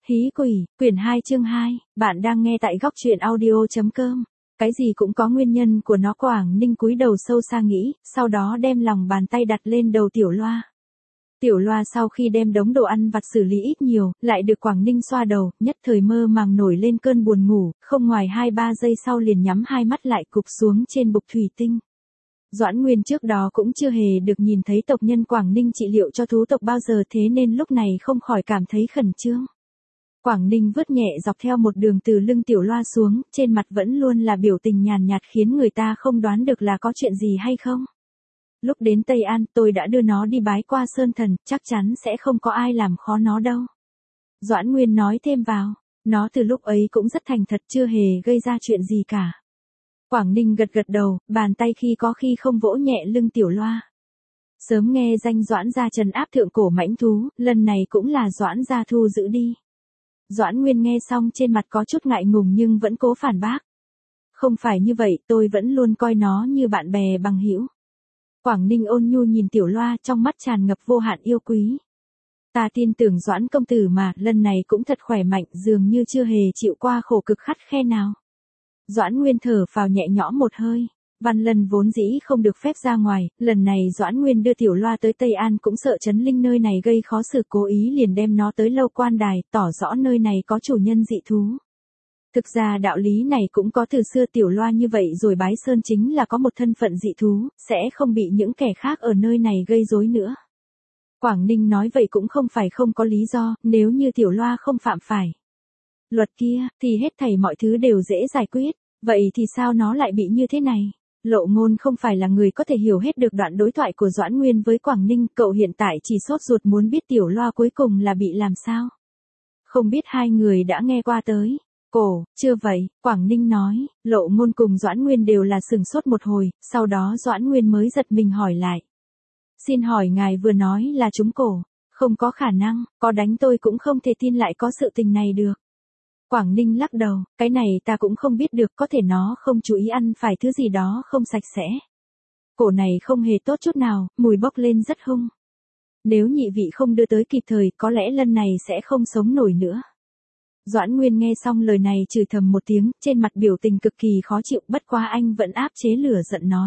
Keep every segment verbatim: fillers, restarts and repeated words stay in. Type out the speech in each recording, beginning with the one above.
Hí quỷ, quyển hai chương hai, bạn đang nghe tại góc truyện audio.com. Cái gì cũng có nguyên nhân của nó. Quảng Ninh cúi đầu sâu xa nghĩ, sau đó đem lòng bàn tay đặt lên đầu Tiểu Loa. Tiểu Loa sau khi đem đống đồ ăn vặt xử lý ít nhiều, lại được Quảng Ninh xoa đầu, nhất thời mơ màng nổi lên cơn buồn ngủ, không ngoài hai ba giây sau liền nhắm hai mắt lại cụp xuống trên bục thủy tinh. Doãn Nguyên trước đó cũng chưa hề được nhìn thấy tộc nhân Quảng Ninh trị liệu cho thú tộc bao giờ, thế nên lúc này không khỏi cảm thấy khẩn trương. Quảng Ninh vứt nhẹ dọc theo một đường từ lưng Tiểu Loa xuống, trên mặt vẫn luôn là biểu tình nhàn nhạt khiến người ta không đoán được là có chuyện gì hay không. Lúc đến Tây An, tôi đã đưa nó đi bái qua Sơn Thần, chắc chắn sẽ không có ai làm khó nó đâu. Doãn Nguyên nói thêm vào, nó từ lúc ấy cũng rất thành thật, chưa hề gây ra chuyện gì cả. Quảng Ninh gật gật đầu, bàn tay khi có khi không vỗ nhẹ lưng Tiểu Loa. Sớm nghe danh Doãn gia trấn áp thượng cổ mãnh thú, lần này cũng là Doãn gia thu giữ đi. Doãn Nguyên nghe xong trên mặt có chút ngại ngùng nhưng vẫn cố phản bác. Không phải như vậy, tôi vẫn luôn coi nó như bạn bè bằng hữu. Quảng Ninh ôn nhu nhìn Tiểu Loa, trong mắt tràn ngập vô hạn yêu quý. Ta tin tưởng Doãn công tử mà, lần này cũng thật khỏe mạnh, dường như chưa hề chịu qua khổ cực khắt khe nào. Doãn Nguyên thở phào nhẹ nhõm một hơi. Văn Lân vốn dĩ không được phép ra ngoài, lần này Doãn Nguyên đưa Tiểu Loa tới Tây An cũng sợ Trấn Linh nơi này gây khó xử, cố ý liền đem nó tới Lâu Quan Đài, tỏ rõ nơi này có chủ nhân dị thú. Thực ra đạo lý này cũng có từ xưa, Tiểu Loa như vậy rồi bái sơn chính là có một thân phận dị thú, sẽ không bị những kẻ khác ở nơi này gây rối nữa. Quảng Ninh nói vậy cũng không phải không có lý do, nếu như Tiểu Loa không phạm phải luật kia, thì hết thảy mọi thứ đều dễ giải quyết, vậy thì sao nó lại bị như thế này? Lộ Ngôn không phải là người có thể hiểu hết được đoạn đối thoại của Doãn Nguyên với Quảng Ninh, cậu hiện tại chỉ sốt ruột muốn biết Tiểu Loa cuối cùng là bị làm sao. Không biết hai người đã nghe qua tới cổ chưa vậy? Quảng Ninh nói. Lộ Ngôn cùng Doãn Nguyên đều là sửng sốt một hồi, sau đó Doãn Nguyên mới giật mình hỏi lại. Xin hỏi ngài vừa nói là trúng cổ? Không có khả năng, có đánh tôi cũng không thể tin lại có sự tình này được. Quảng Ninh lắc đầu, cái này ta cũng không biết được, có thể nó không chú ý ăn phải thứ gì đó không sạch sẽ. Cổ này không hề tốt chút nào, mùi bốc lên rất hung. Nếu nhị vị không đưa tới kịp thời, có lẽ lần này sẽ không sống nổi nữa. Doãn Nguyên nghe xong lời này chửi thầm một tiếng, trên mặt biểu tình cực kỳ khó chịu, bất quá anh vẫn áp chế lửa giận nói.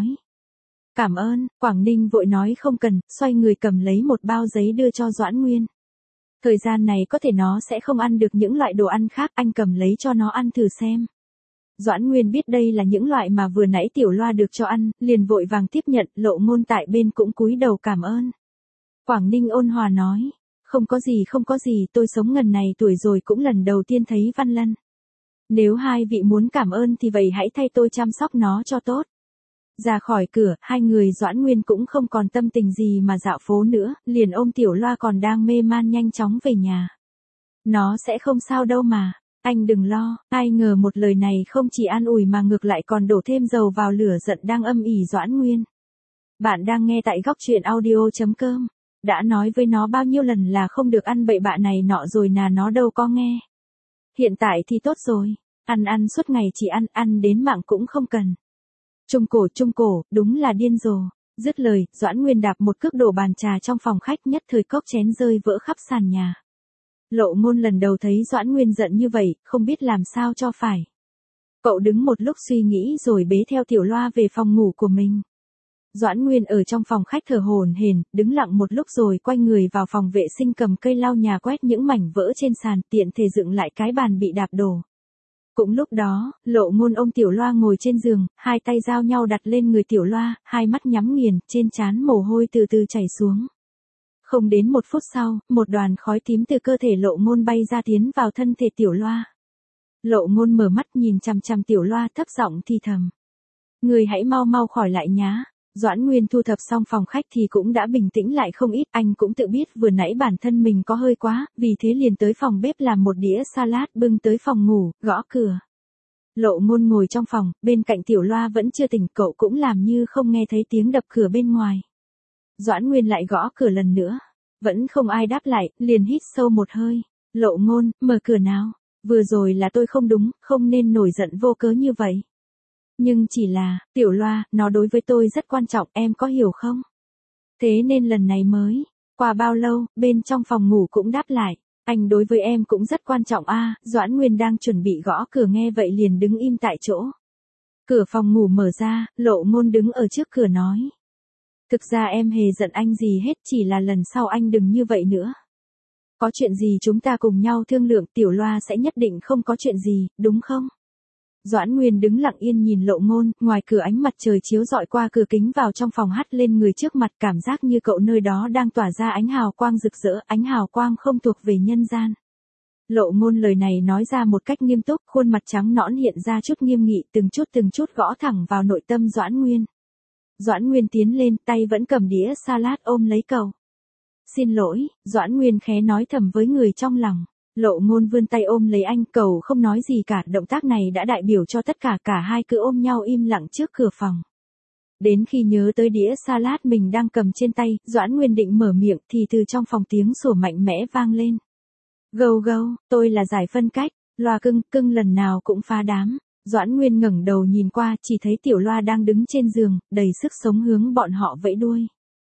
Cảm ơn. Quảng Ninh vội nói không cần, xoay người cầm lấy một bao giấy đưa cho Doãn Nguyên. Thời gian này có thể nó sẽ không ăn được những loại đồ ăn khác, anh cầm lấy cho nó ăn thử xem. Doãn Nguyên biết đây là những loại mà vừa nãy Tiểu Loa được cho ăn, liền vội vàng tiếp nhận. Lộ Ngôn tại bên cũng cúi đầu cảm ơn. Quảng Ninh ôn hòa nói, không có gì không có gì, tôi sống ngần này tuổi rồi cũng lần đầu tiên thấy Văn Lân. Nếu hai vị muốn cảm ơn thì vậy hãy thay tôi chăm sóc nó cho tốt. Ra khỏi cửa, hai người Doãn Nguyên cũng không còn tâm tình gì mà dạo phố nữa, liền ôm Tiểu Loa còn đang mê man nhanh chóng về nhà. Nó sẽ không sao đâu mà, anh đừng lo. Ai ngờ một lời này không chỉ an ủi mà ngược lại còn đổ thêm dầu vào lửa giận đang âm ỉ Doãn Nguyên. Bạn đang nghe tại góc truyện audio.com. Đã nói với nó bao nhiêu lần là không được ăn bậy bạ này nọ rồi là nó đâu có nghe. Hiện tại thì tốt rồi, ăn ăn suốt ngày chỉ ăn, ăn đến mạng cũng không cần. Trung cổ trung cổ, đúng là điên rồ. Dứt lời, Doãn Nguyên đạp một cước đổ bàn trà trong phòng khách, nhất thời cốc chén rơi vỡ khắp sàn nhà. Lộ Ngôn lần đầu thấy Doãn Nguyên giận như vậy, không biết làm sao cho phải. Cậu đứng một lúc suy nghĩ rồi bế theo Tiểu Loa về phòng ngủ của mình. Doãn Nguyên ở trong phòng khách thở hổn hển, đứng lặng một lúc rồi quay người vào phòng vệ sinh cầm cây lau nhà quét những mảnh vỡ trên sàn, tiện thể dựng lại cái bàn bị đạp đổ. Cũng lúc đó, Lộ Ngôn ôm Tiểu Loa ngồi trên giường, hai tay giao nhau đặt lên người Tiểu Loa, hai mắt nhắm nghiền, trên trán mồ hôi từ từ chảy xuống. Không đến một phút sau, một đoàn khói tím từ cơ thể Lộ Ngôn bay ra tiến vào thân thể Tiểu Loa. Lộ Ngôn mở mắt nhìn chằm chằm Tiểu Loa thấp giọng thì thầm. Người hãy mau mau khỏi lại nhá. Doãn Nguyên thu thập xong phòng khách thì cũng đã bình tĩnh lại không ít, anh cũng tự biết vừa nãy bản thân mình có hơi quá, vì thế liền tới phòng bếp làm một đĩa salad bưng tới phòng ngủ, gõ cửa. Lộ Ngôn ngồi trong phòng, bên cạnh Tiểu Loa vẫn chưa tỉnh, cậu cũng làm như không nghe thấy tiếng đập cửa bên ngoài. Doãn Nguyên lại gõ cửa lần nữa, vẫn không ai đáp lại, liền hít sâu một hơi. Lộ Ngôn, mở cửa nào, vừa rồi là tôi không đúng, không nên nổi giận vô cớ như vậy. Nhưng chỉ là, Tiểu Loa, nó đối với tôi rất quan trọng, em có hiểu không? Thế nên lần này mới, qua bao lâu, bên trong phòng ngủ cũng đáp lại. Anh đối với em cũng rất quan trọng a. Doãn Nguyên đang chuẩn bị gõ cửa nghe vậy liền đứng im tại chỗ. Cửa phòng ngủ mở ra, Lộ Ngôn đứng ở trước cửa nói. Thực ra em hề giận anh gì hết, chỉ là lần sau anh đừng như vậy nữa. Có chuyện gì chúng ta cùng nhau thương lượng, Tiểu Loa sẽ nhất định không có chuyện gì, đúng không? Doãn Nguyên đứng lặng yên nhìn Lộ Ngôn, ngoài cửa ánh mặt trời chiếu rọi qua cửa kính vào trong phòng hắt lên người trước mặt, cảm giác như cậu nơi đó đang tỏa ra ánh hào quang rực rỡ, ánh hào quang không thuộc về nhân gian. Lộ Ngôn lời này nói ra một cách nghiêm túc, khuôn mặt trắng nõn hiện ra chút nghiêm nghị, từng chút từng chút gõ thẳng vào nội tâm Doãn Nguyên. Doãn Nguyên tiến lên, tay vẫn cầm đĩa salad ôm lấy cậu. Xin lỗi, Doãn Nguyên khẽ nói thầm với người trong lòng. Lộ Ngôn vươn tay ôm lấy anh, cậu không nói gì cả, động tác này đã đại biểu cho tất cả, cả hai cứ ôm nhau im lặng trước cửa phòng. Đến khi nhớ tới đĩa salad mình đang cầm trên tay, Doãn Nguyên định mở miệng thì từ trong phòng tiếng sủa mạnh mẽ vang lên. Gâu gâu, tôi là giải phân cách, Loa cưng, cưng lần nào cũng phá đám. Doãn Nguyên ngẩng đầu nhìn qua, chỉ thấy Tiểu Loa đang đứng trên giường, đầy sức sống hướng bọn họ vẫy đuôi.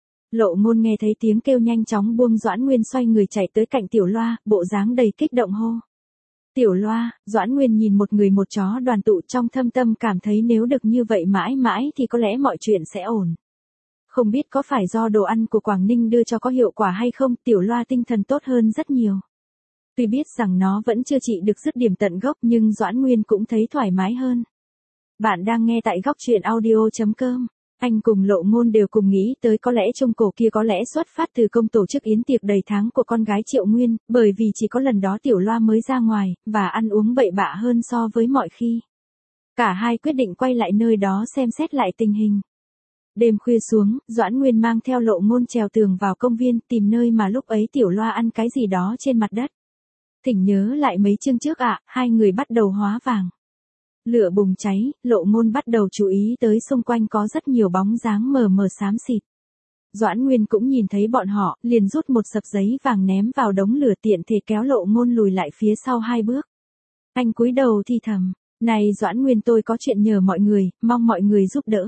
Lộ Ngôn nghe thấy tiếng kêu nhanh chóng buông Doãn Nguyên xoay người chạy tới cạnh Tiểu Loa, bộ dáng đầy kích động hô. Tiểu Loa, Doãn Nguyên nhìn một người một chó đoàn tụ trong thâm tâm cảm thấy nếu được như vậy mãi mãi thì có lẽ mọi chuyện sẽ ổn. Không biết có phải do đồ ăn của Quảng Ninh đưa cho có hiệu quả hay không, Tiểu Loa tinh thần tốt hơn rất nhiều. Tuy biết rằng nó vẫn chưa trị được dứt điểm tận gốc nhưng Doãn Nguyên cũng thấy thoải mái hơn. Bạn đang nghe tại góc truyện audio chấm com. Anh cùng Lộ Ngôn đều cùng nghĩ tới có lẽ trung cổ kia có lẽ xuất phát từ công tổ chức yến tiệc đầy tháng của con gái Triệu Nguyên, bởi vì chỉ có lần đó Tiểu Loa mới ra ngoài, và ăn uống bậy bạ hơn so với mọi khi. Cả hai quyết định quay lại nơi đó xem xét lại tình hình. Đêm khuya xuống, Doãn Nguyên mang theo Lộ Ngôn trèo tường vào công viên tìm nơi mà lúc ấy Tiểu Loa ăn cái gì đó trên mặt đất. Thỉnh nhớ lại mấy chương trước ạ, à, hai người bắt đầu hóa vàng. Lửa bùng cháy, Lộ Ngôn bắt đầu chú ý tới xung quanh có rất nhiều bóng dáng mờ mờ xám xịt. Doãn Nguyên cũng nhìn thấy bọn họ, liền rút một sập giấy vàng ném vào đống lửa tiện thể kéo Lộ Ngôn lùi lại phía sau hai bước. Anh cúi đầu thì thầm, này Doãn Nguyên tôi có chuyện nhờ mọi người, mong mọi người giúp đỡ.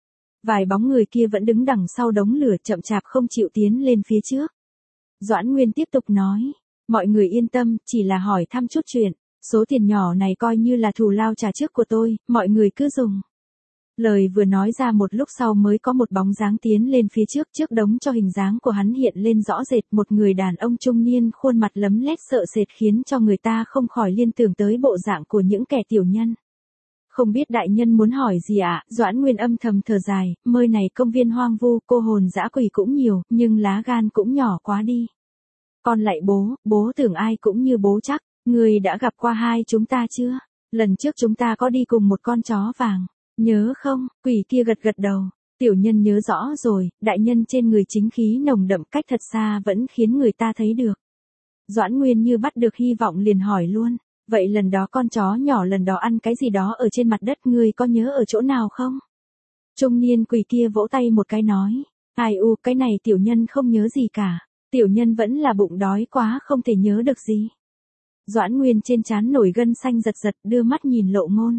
Vài bóng người kia vẫn đứng đằng sau đống lửa chậm chạp không chịu tiến lên phía trước. Doãn Nguyên tiếp tục nói, mọi người yên tâm, chỉ là hỏi thăm chút chuyện. Số tiền nhỏ này coi như là thù lao trả trước của tôi, mọi người cứ dùng. Lời vừa nói ra một lúc sau mới có một bóng dáng tiến lên phía trước, trước đống cho hình dáng của hắn hiện lên rõ rệt, một người đàn ông trung niên khuôn mặt lấm lét sợ sệt khiến cho người ta không khỏi liên tưởng tới bộ dạng của những kẻ tiểu nhân. Không biết đại nhân muốn hỏi gì ạ? À? Doãn Nguyên âm thầm thở dài, nơi này công viên hoang vu, cô hồn dã quỷ cũng nhiều, nhưng lá gan cũng nhỏ quá đi. Con lại bố, bố tưởng ai cũng như bố chắc. Người đã gặp qua hai chúng ta chưa? Lần trước chúng ta có đi cùng một con chó vàng. Nhớ không? Quỷ kia gật gật đầu. Tiểu nhân nhớ rõ rồi, đại nhân trên người chính khí nồng đậm cách thật xa vẫn khiến người ta thấy được. Doãn Nguyên như bắt được hy vọng liền hỏi luôn. Vậy lần đó con chó nhỏ lần đó ăn cái gì đó ở trên mặt đất ngươi có nhớ ở chỗ nào không? Trung niên quỷ kia vỗ tay một cái nói. Ai u cái này tiểu nhân không nhớ gì cả. Tiểu nhân vẫn là bụng đói quá không thể nhớ được gì. Doãn Nguyên trên trán nổi gân xanh giật giật đưa mắt nhìn Lộ Ngôn.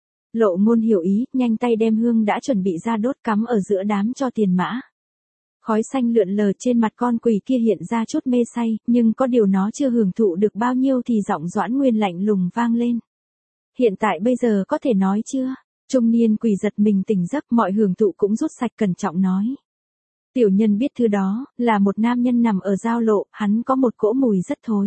Lộ Ngôn hiểu ý, nhanh tay đem hương đã chuẩn bị ra đốt cắm ở giữa đám cho tiền mã. Khói xanh lượn lờ trên mặt con quỷ kia hiện ra chút mê say, nhưng có điều nó chưa hưởng thụ được bao nhiêu thì giọng Doãn Nguyên lạnh lùng vang lên. Hiện tại bây giờ có thể nói chưa? Trung niên quỷ giật mình tỉnh giấc, mọi hưởng thụ cũng rút sạch, cẩn trọng nói. Tiểu nhân biết thứ đó, là một nam nhân nằm ở giao lộ, hắn có một cỗ mùi rất thối.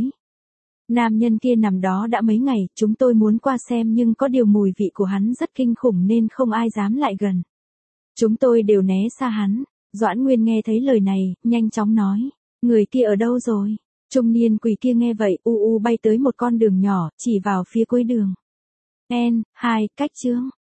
Nam nhân kia nằm đó đã mấy ngày, chúng tôi muốn qua xem nhưng có điều mùi vị của hắn rất kinh khủng nên không ai dám lại gần. Chúng tôi đều né xa hắn. Doãn Nguyên nghe thấy lời này, nhanh chóng nói. Người kia ở đâu rồi? Trung niên quỷ kia nghe vậy, u u bay tới một con đường nhỏ, chỉ vào phía cuối đường. En, hai, cách chương.